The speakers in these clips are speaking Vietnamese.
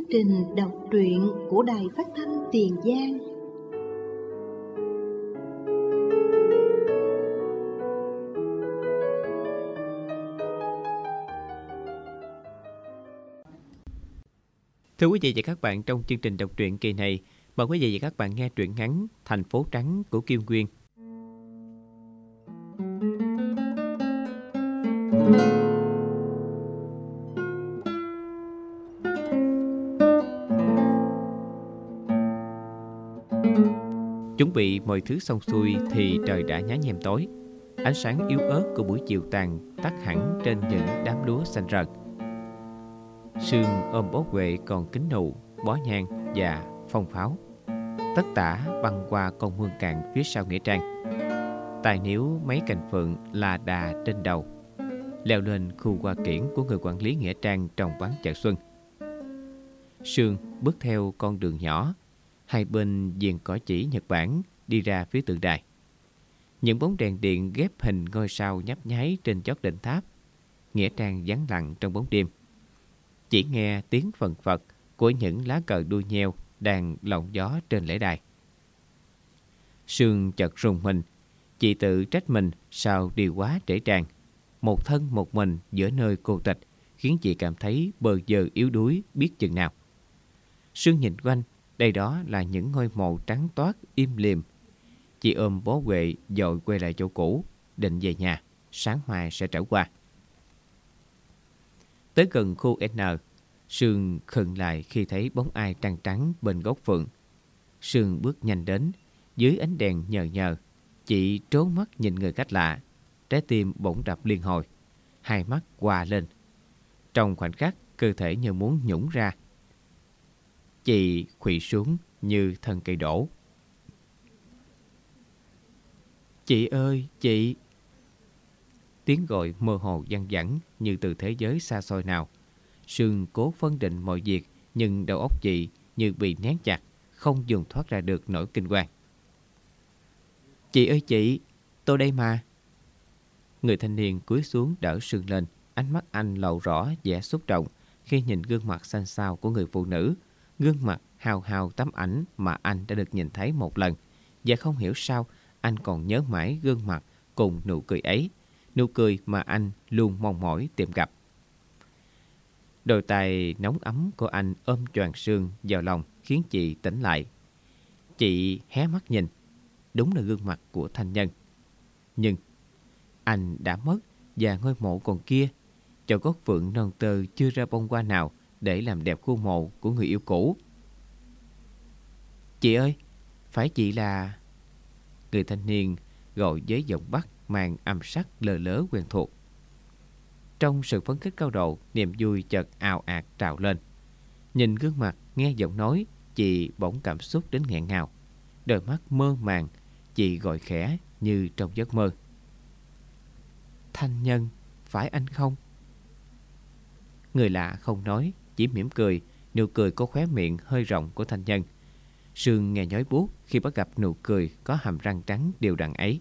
trình đọc truyện của Đài Phát thanh Tiền Giang. Thưa quý vị và các bạn, trong chương trình đọc truyện kỳ này, mời quý vị và các bạn nghe truyện ngắn Thành phố trắng của Kim Nguyên. Chuẩn bị mọi thứ xong xuôi thì trời đã nhá nhem tối. Ánh sáng yếu ớt của buổi chiều tàn tắt hẳn trên những đám lúa xanh rợt. Sương ôm bó quệ còn kính nụ, bó nhang và phong pháo. Tất tả băng qua con mương cạn phía sau nghĩa trang. Tài níu mấy cành phượng là đà trên đầu, leo lên khu hoa kiển của người quản lý nghĩa trang trồng bán chợ xuân. Sương bước theo con đường nhỏ, hai bên viền cỏ chỉ Nhật Bản đi ra phía tượng đài. Những bóng đèn điện ghép hình ngôi sao nhấp nháy trên chót đỉnh tháp. Nghĩa trang vắng lặng trong bóng đêm. Chỉ nghe tiếng phần phật của những lá cờ đua nheo đang lộng gió trên lễ đài. Sương chợt rùng mình. Chị tự trách mình sao đi quá trễ tràn. Một thân một mình giữa nơi cô tịch khiến chị cảm thấy bơ vơ yếu đuối biết chừng nào. Sương nhìn quanh, đây đó là những ngôi mộ trắng toát im lìm. Chị ôm bó quệ dội quay lại chỗ cũ, định về nhà, sáng mai sẽ trở qua. Tới gần khu N, Sương khựng lại khi thấy bóng ai trăng trắng bên gốc phượng. Sương bước nhanh đến, dưới ánh đèn nhờ nhờ. Chị trốn mắt nhìn người khách lạ, trái tim bỗng đập liên hồi, hai mắt hòa lên. Trong khoảnh khắc, cơ thể như muốn nhũng ra. Chị khuỵu xuống như thân cây đổ. Chị ơi, chị! Tiếng gọi mơ hồ văng vẳng như từ thế giới xa xôi nào. Sương cố phân định mọi việc, nhưng đầu óc chị như bị nén chặt, không dùng thoát ra được nỗi kinh hoàng. Chị ơi chị, tôi đây mà. Người thanh niên cúi xuống đỡ Sương lên, ánh mắt anh lộ rõ vẻ xúc động khi nhìn gương mặt xanh xao của người phụ nữ, gương mặt hào hào tấm ảnh mà anh đã được nhìn thấy một lần, và không hiểu sao anh còn nhớ mãi gương mặt cùng nụ cười ấy, nụ cười mà anh luôn mong mỏi tìm gặp. Đôi tay nóng ấm của anh ôm choàng Sương vào lòng khiến chị tỉnh lại. Chị hé mắt nhìn, đúng là gương mặt của thanh nhân. Nhưng anh đã mất và ngôi mộ còn kia, cho gốc phượng non tơ chưa ra bông hoa nào để làm đẹp khu mộ của người yêu cũ. Chị ơi, phải chị là... Người thanh niên gọi với giọng Bắc mang âm sắc lờ lớ quen thuộc. Trong sự phấn khích cao độ, niềm vui chợt ào ạt trào lên. Nhìn gương mặt, nghe giọng nói, chị bỗng cảm xúc đến nghẹn ngào. Đôi mắt mơ màng, chị gọi khẽ như trong giấc mơ. Thanh nhân, phải anh không? Người lạ không nói, chỉ mỉm cười, nụ cười có khóe miệng hơi rộng của thanh nhân. Sương nghe nhói buốt khi bắt gặp nụ cười có hàm răng trắng đều đặn ấy.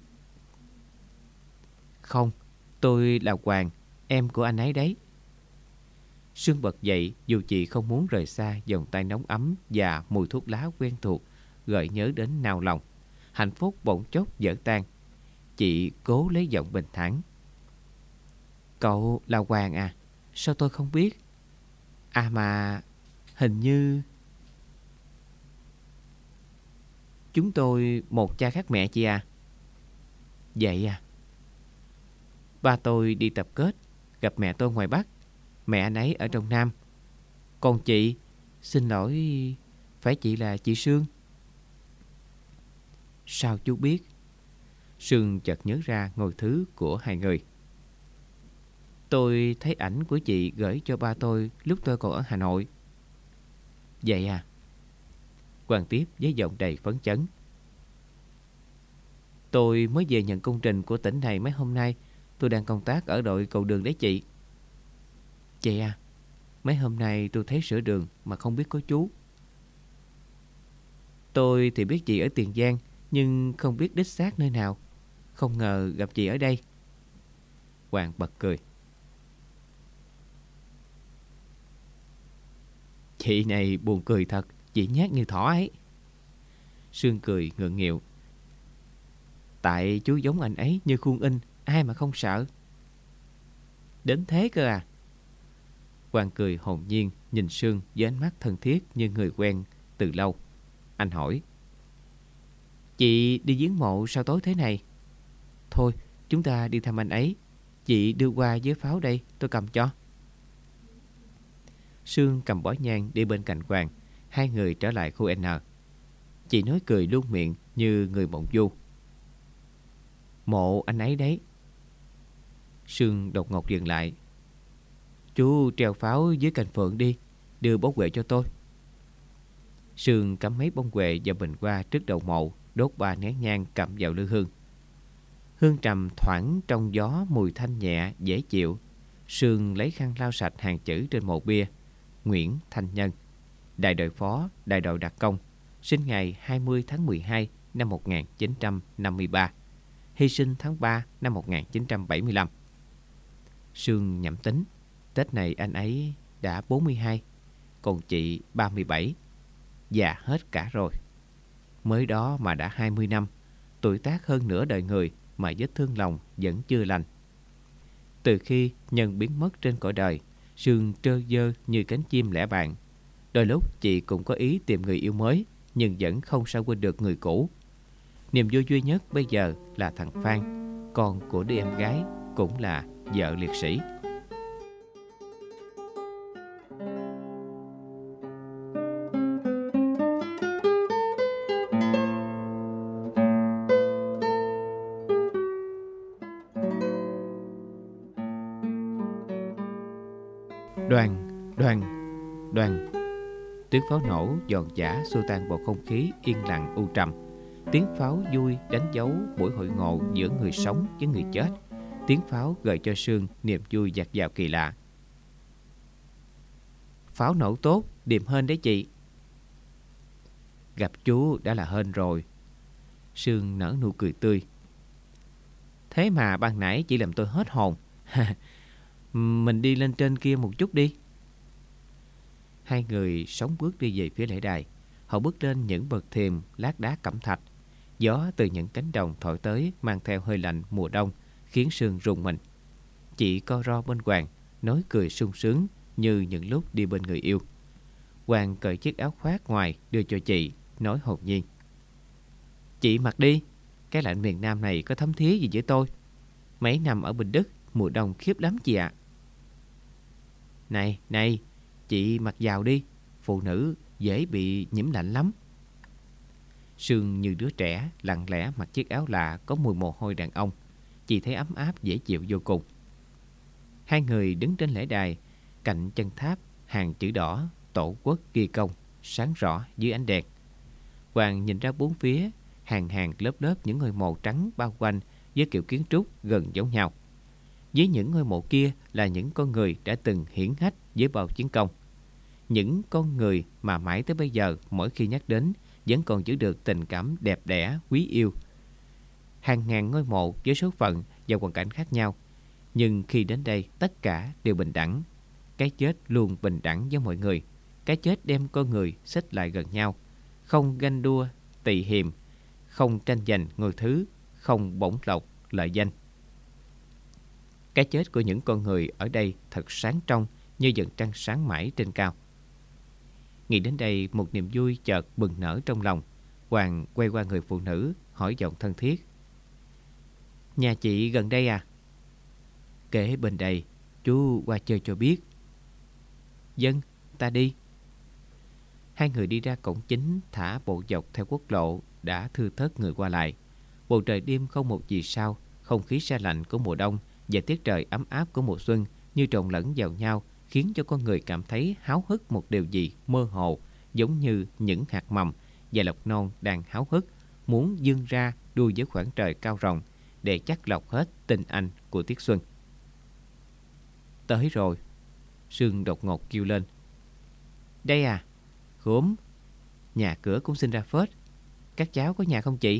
Không, tôi là Hoàng, em của anh ấy đấy. Sương bật dậy dù chị không muốn rời xa vòng tay nóng ấm và mùi thuốc lá quen thuộc gợi nhớ đến nao lòng. Hạnh phúc bỗng chốc vỡ tan. Chị cố lấy giọng bình thản. Cậu là Hoàng à? Sao tôi không biết? À mà hình như... Chúng tôi một cha khác mẹ chị à? Vậy à? Ba tôi đi tập kết, gặp mẹ tôi ngoài Bắc, mẹ anh ấy ở trong Nam. Còn chị, xin lỗi, phải chị là chị Sương? Sao chú biết? Sương chợt nhớ ra ngôi thứ của hai người. Tôi thấy ảnh của chị gửi cho ba tôi lúc tôi còn ở Hà Nội. Vậy à? Hoàng tiếp với giọng đầy phấn chấn. Tôi mới về nhận công trình của tỉnh này mấy hôm nay. Tôi đang công tác ở đội cầu đường đấy chị. Chị à, mấy hôm nay tôi thấy sửa đường mà không biết có chú. Tôi thì biết chị ở Tiền Giang, nhưng không biết đích xác nơi nào. Không ngờ gặp chị ở đây. Hoàng bật cười. Chị này buồn cười thật, chị nhát như thỏ ấy. Sương cười ngượng nghịu. Tại chú giống anh ấy như khuôn in, ai mà không sợ. Đến thế cơ à? Quang cười hồn nhiên nhìn Sương với ánh mắt thân thiết như người quen từ lâu. Anh hỏi: Chị đi viếng mộ sao tối thế này? Thôi, chúng ta đi thăm anh ấy. Chị đưa qua với pháo đây, tôi cầm cho. Sương cầm bó nhang đi bên cạnh Quang. Hai người trở lại khu N. Chị nói cười luôn miệng như người mộng du. Mộ anh ấy đấy. Sương đột ngột dừng lại. Chú treo pháo dưới cành phượng đi, đưa bó quệ cho tôi. Sương cắm mấy bông quệ và bình hoa trước đầu mộ, đốt 3 nén nhang cắm vào lư hương. Hương trầm thoảng trong gió, mùi thanh nhẹ dễ chịu. Sương lấy khăn lau sạch hàng chữ trên mộ bia: Nguyễn Thanh Nhân, đại đội phó, đại đội đặc công, sinh ngày 20 tháng 12 năm 1953, hy sinh tháng 3 năm 1975. Sương nhẩm tính, Tết này anh ấy đã 42, còn chị 37, già hết cả rồi. Mới đó mà đã 20 năm, tuổi tác hơn nửa đời người mà vết thương lòng vẫn chưa lành. Từ khi Nhân biến mất trên cõi đời, Sương trơ dơ như cánh chim lẻ bạn. Đôi lúc chị cũng có ý tìm người yêu mới, nhưng vẫn không sao quên được người cũ. Niềm vui duy nhất bây giờ là thằng Phan, con của đứa em gái, cũng là vợ liệt sĩ. Đoàn, đoàn, đoàn. Tiếng pháo nổ giòn giã xua tan bầu không khí yên lặng u trầm. Tiếng pháo vui đánh dấu buổi hội ngộ giữa người sống với người chết. Tiếng pháo gợi cho Sương niềm vui dạt dào kỳ lạ. Pháo nổ tốt, điềm hên đấy chị. Gặp chú đã là hên rồi. Sương nở nụ cười tươi. Thế mà ban nãy chị làm tôi hết hồn. Mình đi lên trên kia một chút đi. Hai người sóng bước đi về phía lễ đài. Họ bước lên những bậc thềm lát đá cẩm thạch. Gió từ những cánh đồng thổi tới mang theo hơi lạnh mùa đông, khiến Sương rùng mình. Chị co ro bên Hoàng, nói cười sung sướng như những lúc đi bên người yêu. Hoàng cởi chiếc áo khoác ngoài đưa cho chị, nói hồn nhiên: Chị mặc đi, cái lạnh miền Nam này có thấm thía gì với tôi. Mấy năm ở Bình Đức, mùa đông khiếp lắm chị ạ. Này, này, chị mặc vào đi, phụ nữ dễ bị nhiễm lạnh lắm. Sương như đứa trẻ lặng lẽ mặc chiếc áo lạ có mùi mồ hôi đàn ông. Chị thấy ấm áp dễ chịu vô cùng. Hai người đứng trên lễ đài, cạnh chân tháp, hàng chữ đỏ Tổ quốc ghi công sáng rõ dưới ánh đèn. Hoàng nhìn ra bốn phía, hàng hàng lớp lớp những ngôi mộ trắng bao quanh với kiểu kiến trúc gần giống nhau. Với những ngôi mộ kia là những con người đã từng hiển hách với bao chiến công. Những con người mà mãi tới bây giờ mỗi khi nhắc đến vẫn còn giữ được tình cảm đẹp đẽ, quý yêu. Hàng ngàn ngôi mộ với số phận và hoàn cảnh khác nhau, nhưng khi đến đây tất cả đều bình đẳng. Cái chết luôn bình đẳng với mọi người. Cái chết đem con người xích lại gần nhau, không ganh đua, tị hiềm, không tranh giành ngôi thứ, không bổng lộc, lợi danh. Cái chết của những con người ở đây thật sáng trong như vầng trăng sáng mãi trên cao. Nghĩ đến đây, một niềm vui chợt bừng nở trong lòng. Hoàng quay qua người phụ nữ, hỏi giọng thân thiết: Nhà chị gần đây à? Kế bên đây, chú qua chơi cho biết. Dân, ta đi. Hai người đi ra cổng chính, thả bộ dọc theo quốc lộ đã thưa thớt người qua lại. Bầu trời đêm không một vì sao, không khí se lạnh của mùa đông và tiết trời ấm áp của mùa xuân như trộn lẫn vào nhau, khiến cho con người cảm thấy háo hức một điều gì mơ hồ, giống như những hạt mầm và lộc non đang háo hức muốn vươn ra đua với khoảng trời cao rộng để chắc lọc hết tình anh của tiết xuân. Tới rồi. Sương đột ngột kêu lên: Đây à? Gốm, nhà cửa cũng sinh ra phết. Các cháu có nhà không chị?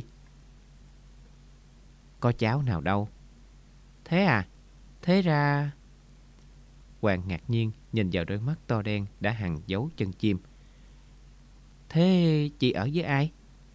Có cháu nào đâu. Thế à? Thế ra... Hoàng ngạc nhiên nhìn vào đôi mắt to đen đã hằn dấu chân chim. Thế chị ở với ai?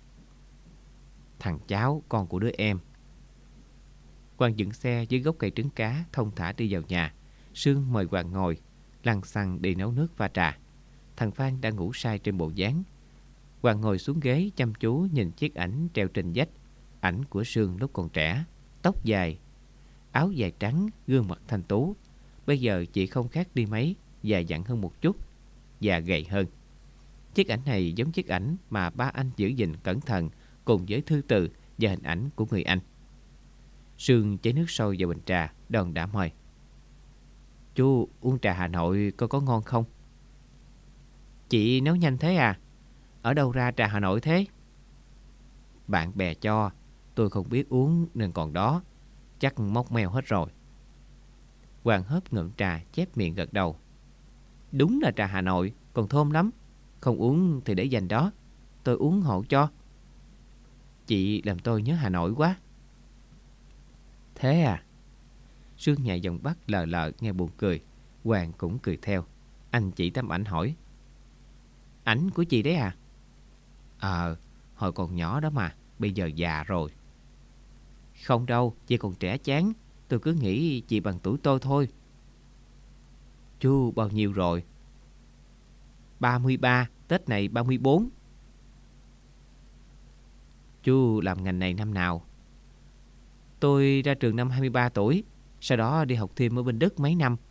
Thằng cháu, con của đứa em. Quang dừng xe dưới gốc cây trứng cá, thông thả đi vào nhà. Sương mời Hoàng ngồi, lăn xăng đi nấu nước pha trà. Thằng Phan đang ngủ say trên bộ dáng. Hoàng ngồi xuống ghế chăm chú nhìn chiếc ảnh treo trên vách. Ảnh của Sương lúc còn trẻ, tóc dài, áo dài trắng, gương mặt thanh tú. Bây giờ chị không khác đi mấy, già dặn hơn một chút và gầy hơn. Chiếc ảnh này giống chiếc ảnh mà ba anh giữ gìn cẩn thận cùng với thư từ và hình ảnh của người anh. Sương chế nước sôi vào bình trà, đòn đã mời. Chú uống trà Hà Nội có ngon không? Chị nấu nhanh thế à? Ở đâu ra trà Hà Nội thế? Bạn bè cho, tôi không biết uống nên còn đó. Chắc móc meo hết rồi. Hoàng hớp ngụm trà, chép miệng gật đầu. Đúng là trà Hà Nội, còn thơm lắm. Không uống thì để dành đó, tôi uống hộ cho. Chị làm tôi nhớ Hà Nội quá. Thế à? Sương nhẹ giọng bắt lờ lờ nghe buồn cười. Hoàng cũng cười theo. Anh chỉ tấm ảnh hỏi. Ảnh của chị đấy à? Hồi còn nhỏ đó mà, bây giờ già rồi. Không đâu, chị còn trẻ chán. Tôi cứ nghĩ chị bằng tuổi tôi thôi. Chú bao nhiêu rồi? 33, Tết này 34. Chú làm ngành này năm nào? Tôi ra trường năm 23 tuổi, sau đó đi học thêm ở bên Đức mấy năm.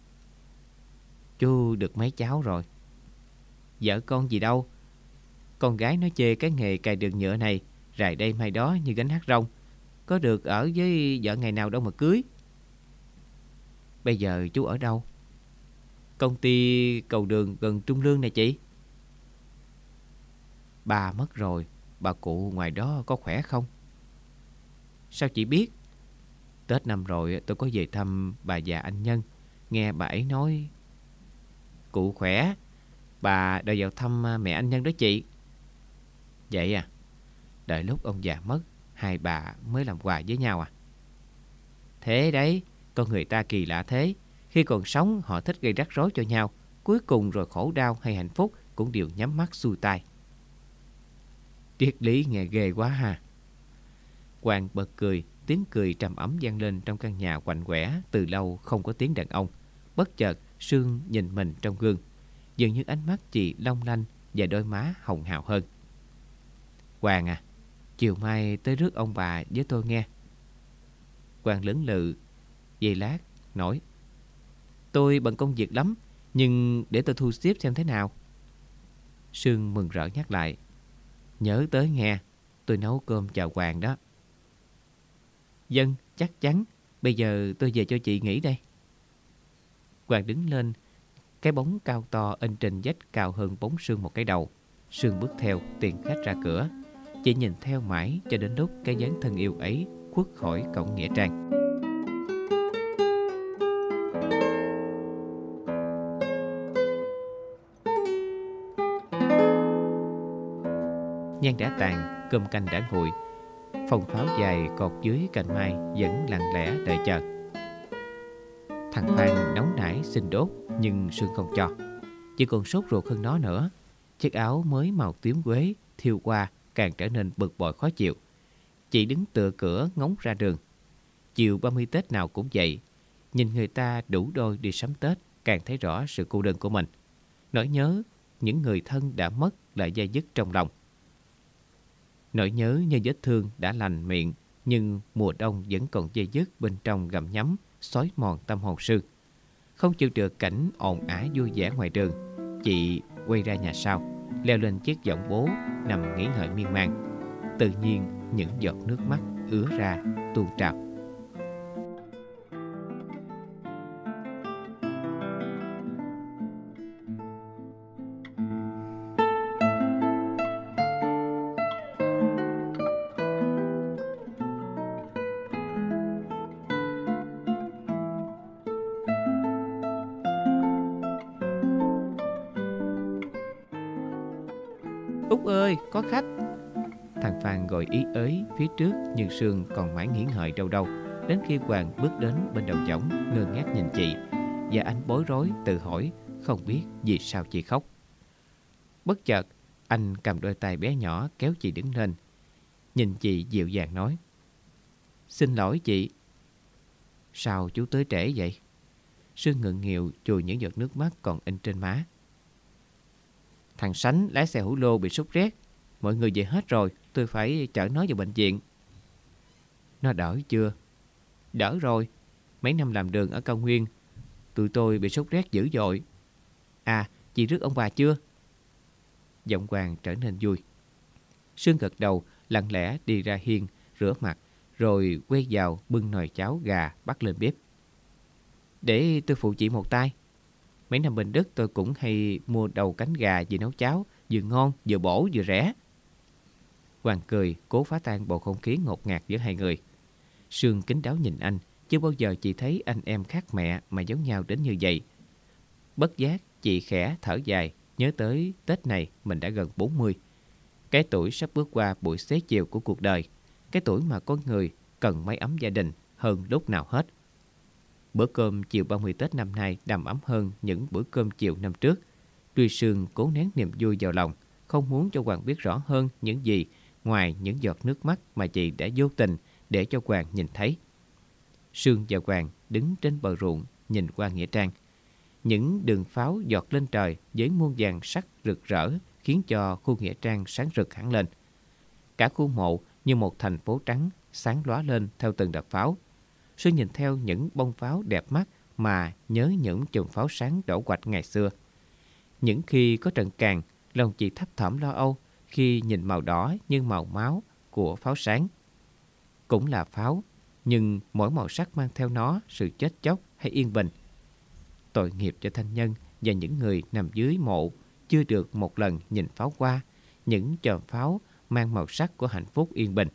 Chú được mấy cháu rồi? Vợ con gì đâu. Con gái nó chê cái nghề cài đường nhựa này, rày đây mai đó như gánh hát rong. Có được ở với vợ ngày nào đâu mà cưới. Bây giờ chú ở đâu? Công ty cầu đường gần Trung Lương này chị. Bà mất rồi, bà cụ ngoài đó có khỏe không? Sao chị biết? Tết năm rồi tôi có về thăm bà già anh Nhân. Nghe bà ấy nói cụ khỏe. Bà đòi vào thăm mẹ anh Nhân đó chị. Vậy à? Đợi lúc ông già mất, hai bà mới làm quà với nhau à? Thế đấy, con người ta kỳ lạ thế. Khi còn sống họ thích gây rắc rối cho nhau, cuối cùng rồi khổ đau hay hạnh phúc cũng đều nhắm mắt xuôi tai. Triết lý nghe ghê quá ha. Hoàng bật cười, tiếng cười trầm ấm vang lên trong căn nhà quạnh quẻ từ lâu không có tiếng đàn ông. Bất chợt Sương nhìn mình trong gương, dường như ánh mắt chị long lanh và đôi má hồng hào hơn. Hoàng à, chiều mai tới rước ông bà với tôi nghe. Hoàng lưỡng lự giây lát nói. Tôi bận công việc lắm, nhưng để tôi thu xếp xem thế nào. Sương mừng rỡ nhắc lại. Nhớ tới nghe, tôi nấu cơm chào Hoàng đó. Vâng, chắc chắn. Bây giờ tôi về cho chị nghỉ đây. Hoàng đứng lên. Cái bóng cao to in trên vách cao hơn bóng Sương một cái đầu. Sương bước theo tiền khách ra cửa. Chị nhìn theo mãi cho đến lúc cái dáng thân yêu ấy khuất khỏi cổng nghĩa trang. Nhang đã tàn, cơm canh đã nguội. Phòng pháo dài cột dưới cành mai vẫn lặng lẽ đợi chờ. Thằng Phan nóng nảy xin đốt, nhưng Sương không cho. Chỉ còn sốt ruột hơn nó nữa. Chiếc áo mới màu tím quế thiêu qua càng trở nên bực bội khó chịu. Chị đứng tựa cửa ngóng ra đường. Chiều 30 Tết nào cũng vậy. Nhìn người ta đủ đôi đi sắm Tết, càng thấy rõ sự cô đơn của mình. Nỗi nhớ những người thân đã mất lại dai dứt trong lòng. Nỗi nhớ như vết thương đã lành miệng, nhưng mùa đông vẫn còn dai dứt bên trong gặm nhấm, xói mòn tâm hồn Sương. Không chịu được cảnh ồn ào vui vẻ ngoài đường, chị quay ra nhà sau, leo lên chiếc võng bố, nằm nghỉ ngơi miên man. Tự nhiên những giọt nước mắt ứa ra tuôn trào. Út ơi, có khách. Thằng Phan gọi ý ới phía trước, nhưng Sương còn mãi nghĩ ngợi đâu đâu. Đến khi Hoàng bước đến bên đầu võng, ngơ ngác nhìn chị. và anh bối rối tự hỏi không biết vì sao chị khóc. Bất chợt, anh cầm đôi tay bé nhỏ kéo chị đứng lên. Nhìn chị dịu dàng nói: "Xin lỗi chị." "Sao chú tới trễ vậy?" Sương ngượng nghịu chùi những giọt nước mắt còn in trên má. "Thằng Sánh lái xe hủ lô bị sốt rét. Mọi người về hết rồi, tôi phải chở nó vào bệnh viện." "Nó đỡ chưa?" "Đỡ rồi. Mấy năm làm đường ở cao nguyên, tụi tôi bị sốt rét dữ dội." "À, chị rước ông bà chưa?" Giọng Hoàng trở nên vui. Sương gật đầu, lặng lẽ đi ra hiên, rửa mặt, rồi quay vào bưng nồi cháo gà bắt lên bếp. "Để tôi phụ chị một tay. Mấy năm bên Đức tôi cũng hay mua đầu cánh gà về nấu cháo, vừa ngon, vừa bổ, vừa rẻ." Hoàng cười, cố phá tan bầu không khí ngột ngạt giữa hai người. Sương kín đáo nhìn anh, chưa bao giờ chị thấy anh em khác mẹ mà giống nhau đến như vậy. Bất giác, chị khẽ thở dài, nhớ tới Tết này mình đã gần 40. Cái tuổi sắp bước qua buổi xế chiều của cuộc đời. Cái tuổi mà con người cần mái ấm gia đình hơn lúc nào hết. Bữa cơm chiều 30 Tết năm nay đầm ấm hơn những bữa cơm chiều năm trước. Tuy Sương cố nén niềm vui vào lòng, không muốn cho Hoàng biết rõ hơn những gì ngoài những giọt nước mắt mà chị đã vô tình để cho Hoàng nhìn thấy. Sương và Hoàng đứng trên bờ ruộng nhìn qua nghĩa trang. Những đường pháo giọt lên trời với muôn vàng sắc rực rỡ khiến cho khu nghĩa trang sáng rực hẳn lên. Cả khu mộ như một thành phố trắng sáng lóa lên theo từng đợt pháo. Sương nhìn theo những bông pháo đẹp mắt mà nhớ những chùm pháo sáng đổ quạch ngày xưa. Những khi có trận càn, lòng chị thấp thỏm lo âu khi nhìn màu đỏ như màu máu của pháo sáng. Cũng là pháo, nhưng mỗi màu sắc mang theo nó sự chết chóc hay yên bình. Tội nghiệp cho thân nhân và những người nằm dưới mộ chưa được một lần nhìn pháo hoa, những chòm pháo mang màu sắc của hạnh phúc yên bình.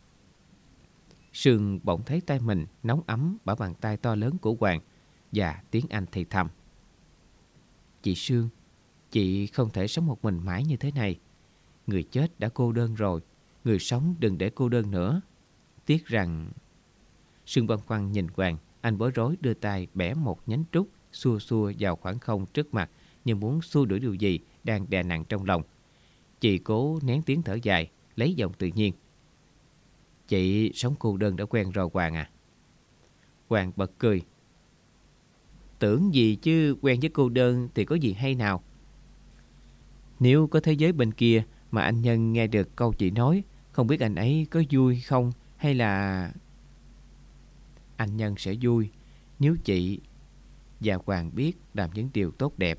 Sương bỗng thấy tay mình nóng ấm bởi bàn tay to lớn của Hoàng và tiếng Anh thì thầm: "Chị Sương, chị không thể sống một mình mãi như thế này. Người chết đã cô đơn rồi, người sống đừng để cô đơn nữa. Tiếc rằng..." Sương băn khoăn nhìn Hoàng, anh bối rối đưa tay bẻ một nhánh trúc xua xua vào khoảng không trước mặt như muốn xua đuổi điều gì đang đè nặng trong lòng. Chị cố nén tiếng thở dài, lấy giọng tự nhiên: "Chị sống cô đơn đã quen rồi Hoàng à." Hoàng bật cười: "Tưởng gì chứ quen với cô đơn thì có gì hay nào. Nếu có thế giới bên kia mà anh Nhân nghe được câu chị nói, không biết anh ấy có vui không, hay là..." "Anh Nhân sẽ vui nếu chị và Hoàng biết làm những điều tốt đẹp."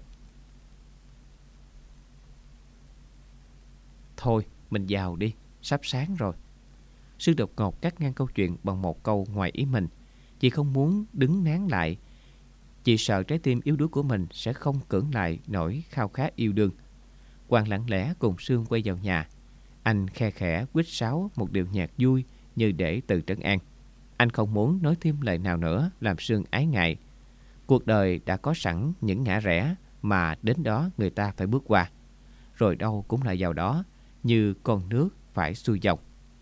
"Thôi, mình vào đi, sắp sáng rồi." Sương đột ngột cắt ngang câu chuyện bằng một câu ngoài ý mình. Chị không muốn đứng nán lại. Chị sợ trái tim yếu đuối của mình sẽ không cưỡng lại nỗi khao khát yêu đương. Hoàng lặng lẽ cùng Sương quay vào nhà. Anh khe khẽ huýt sáo một điệu nhạc vui như để tự trấn an. Anh không muốn nói thêm lời nào nữa làm Sương ái ngại. Cuộc đời đã có sẵn những ngã rẽ mà đến đó người ta phải bước qua. Rồi đâu cũng lại vào đó, như con nước phải xuôi dòng.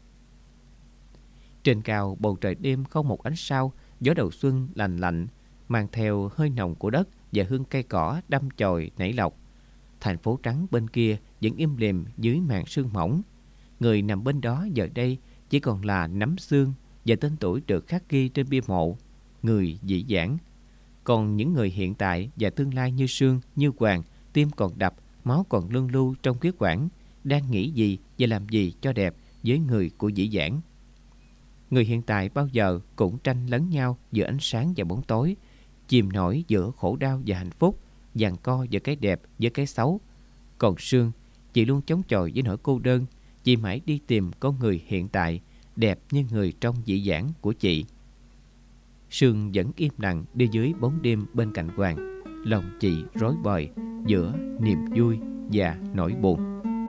Trên cao bầu trời đêm không một ánh sao, gió đầu xuân lành lạnh mang theo hơi nồng của đất và hương cây cỏ đâm chồi nảy lộc. Thành phố trắng bên kia vẫn im lìm dưới màn sương mỏng. Người nằm bên đó giờ đây chỉ còn là nắm xương và tên tuổi được khắc ghi trên bia mộ, người dĩ vãng. Còn những người hiện tại và tương lai như Sương, như Hoàng, tim còn đập, máu còn luân lưu trong huyết quản, đang nghĩ gì và làm gì cho đẹp với người của dĩ vãng. Người hiện tại bao giờ cũng tranh lấn nhau giữa ánh sáng và bóng tối, chìm nổi giữa khổ đau và hạnh phúc, giằng co giữa cái đẹp với cái xấu. Còn Sương, chị luôn chống chọi với nỗi cô đơn, chị mãi đi tìm con người hiện tại, đẹp như người trong dĩ vãng của chị. Sương vẫn im lặng đi dưới bóng đêm bên cạnh Hoàng, lòng chị rối bời giữa niềm vui và nỗi buồn.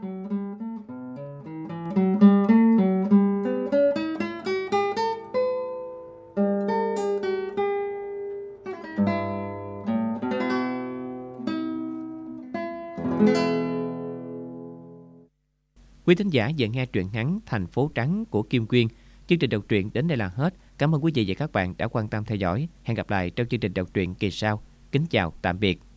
Quý thính giả vừa nghe truyện ngắn Thành phố trắng của Kim Quyên. Chương trình đọc truyện đến đây là hết. Cảm ơn quý vị và các bạn đã quan tâm theo dõi. Hẹn gặp lại trong chương trình đọc truyện kỳ sau. kính chào tạm biệt.